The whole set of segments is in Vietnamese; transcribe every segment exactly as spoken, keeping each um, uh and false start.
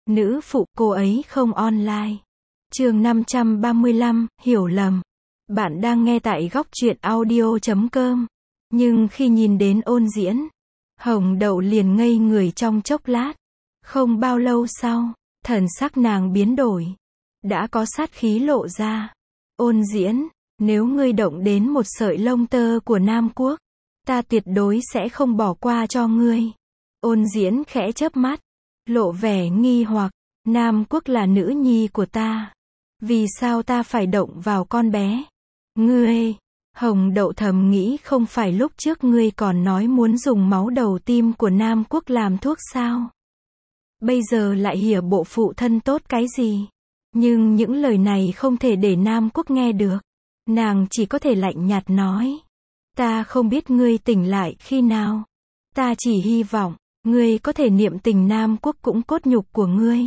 Nữ phụ, cô ấy không online. Chương năm trăm ba mươi lăm, hiểu lầm. Bạn đang nghe tại góc truyện audio chấm com. Nhưng khi nhìn đến Ôn Diễn, Hồng Đậu liền ngây người trong chốc lát. Không bao lâu sau, thần sắc nàng biến đổi. Đã có sát khí lộ ra. Ôn Diễn, nếu ngươi động đến một sợi lông tơ của Nam Quốc, ta tuyệt đối sẽ không bỏ qua cho ngươi. Ôn Diễn khẽ chớp mắt, lộ vẻ nghi hoặc. Nam Quốc là nữ nhi của ta. Vì sao ta phải động vào con bé? Ngươi, Hồng Đậu thầm nghĩ, không phải lúc trước ngươi còn nói muốn dùng máu đầu tim của Nam Quốc làm thuốc sao? Bây giờ lại hỉa bộ phụ thân tốt cái gì? Nhưng những lời này không thể để Nam Quốc nghe được. Nàng chỉ có thể lạnh nhạt nói. Ta không biết ngươi tỉnh lại khi nào. Ta chỉ hy vọng, ngươi có thể niệm tình Nam Quốc cũng cốt nhục của ngươi.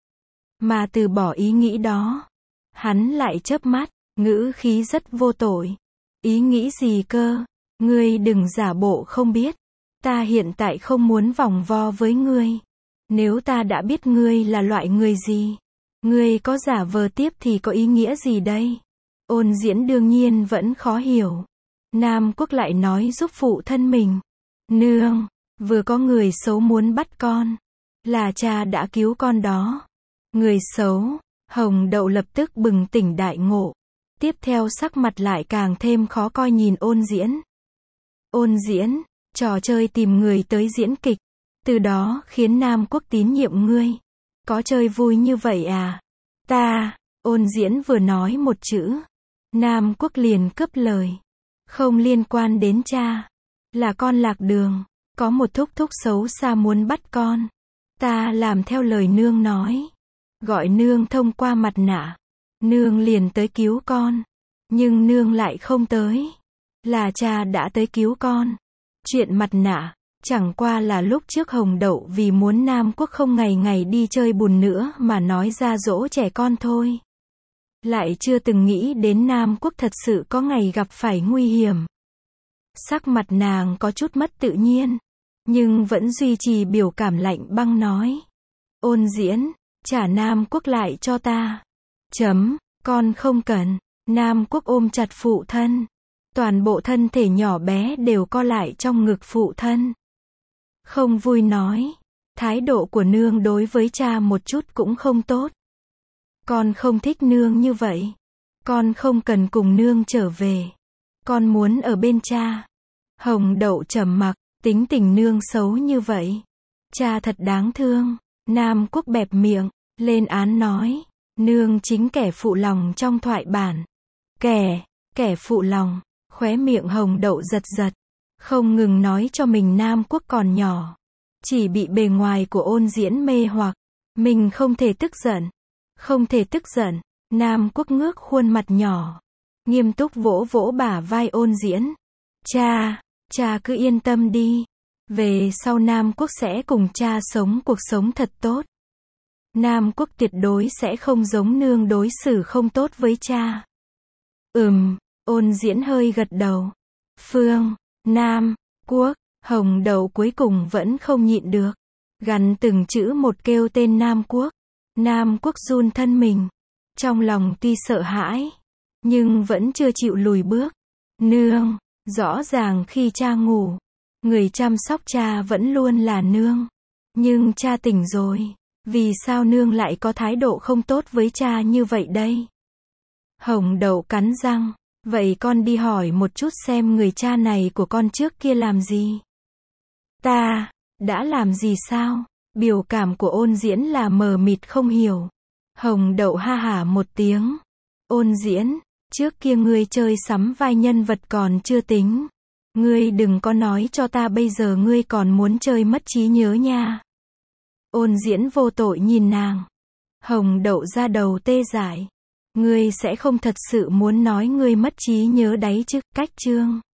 Mà từ bỏ ý nghĩ đó. Hắn lại chớp mắt, ngữ khí rất vô tội. Ý nghĩ gì cơ? Ngươi đừng giả bộ không biết. Ta hiện tại không muốn vòng vo với ngươi. Nếu ta đã biết ngươi là loại người gì, ngươi có giả vờ tiếp thì có ý nghĩa gì đây? Ôn Diễn đương nhiên vẫn khó hiểu. Nam Quốc lại nói giúp phụ thân mình. Nương, vừa có người xấu muốn bắt con. Là cha đã cứu con đó. Người xấu. Hồng Đậu lập tức bừng tỉnh đại ngộ. Tiếp theo sắc mặt lại càng thêm khó coi nhìn Ôn Diễn. Ôn Diễn, trò chơi tìm người tới diễn kịch. Từ đó khiến Nam Quốc tín nhiệm ngươi. Có chơi vui như vậy à? Ta, Ôn Diễn vừa nói một chữ. Nam Quốc liền cướp lời. Không liên quan đến cha. Là con lạc đường. Có một thúc thúc xấu xa muốn bắt con. Ta làm theo lời nương nói. Gọi nương thông qua mặt nạ. Nương liền tới cứu con. Nhưng nương lại không tới. Là cha đã tới cứu con. Chuyện mặt nạ, chẳng qua là lúc trước Hồng Đậu vì muốn Nam Quốc không ngày ngày đi chơi bùn nữa mà nói ra dỗ trẻ con thôi. Lại chưa từng nghĩ đến Nam Quốc thật sự có ngày gặp phải nguy hiểm. Sắc mặt nàng có chút mất tự nhiên. Nhưng vẫn duy trì biểu cảm lạnh băng nói. Ôn Diễn, trả Nam Quốc lại cho ta. Chấm, con không cần. Nam Quốc ôm chặt phụ thân. Toàn bộ thân thể nhỏ bé đều co lại trong ngực phụ thân. Không vui nói. Thái độ của nương đối với cha một chút cũng không tốt. Con không thích nương như vậy. Con không cần cùng nương trở về. Con muốn ở bên cha. Hồng Đậu trầm mặc, tính tình nương xấu như vậy. Cha thật đáng thương. Nam Quốc bẹp miệng, lên án nói. Nương chính kẻ phụ lòng trong thoại bản. Kẻ, kẻ phụ lòng. Khóe miệng Hồng Đậu giật giật. Không ngừng nói cho mình Nam Quốc còn nhỏ. Chỉ bị bề ngoài của Ôn Diễn mê hoặc. Mình không thể tức giận. Không thể tức giận. Nam Quốc ngước khuôn mặt nhỏ. Nghiêm túc vỗ vỗ bả vai Ôn Diễn. Cha, cha cứ yên tâm đi. Về sau Nam Quốc sẽ cùng cha sống cuộc sống thật tốt. Nam Quốc tuyệt đối sẽ không giống nương đối xử không tốt với cha. Ừm, Ôn Diễn hơi gật đầu. Phương, Nam, Quốc, Hồng Đậu cuối cùng vẫn không nhịn được. Gằn từng chữ một kêu tên Nam Quốc. Nam Quốc run thân mình. Trong lòng tuy sợ hãi, nhưng vẫn chưa chịu lùi bước. Nương, rõ ràng khi cha ngủ, người chăm sóc cha vẫn luôn là nương. Nhưng cha tỉnh rồi. Vì sao nương lại có thái độ không tốt với cha như vậy đây? Hồng Đậu cắn răng. Vậy con đi hỏi một chút xem người cha này của con trước kia làm gì? Ta, đã làm gì sao? Biểu cảm của Ôn Diễn là mờ mịt không hiểu. Hồng Đậu ha hả một tiếng. Ôn Diễn, trước kia ngươi chơi sắm vai nhân vật còn chưa tính. Ngươi đừng có nói cho ta bây giờ ngươi còn muốn chơi mất trí nhớ nha. Ôn Diễn vô tội nhìn nàng. Hồng Đậu ra đầu tê dại. Ngươi sẽ không thật sự muốn nói ngươi mất trí nhớ đấy chứ? Cách chương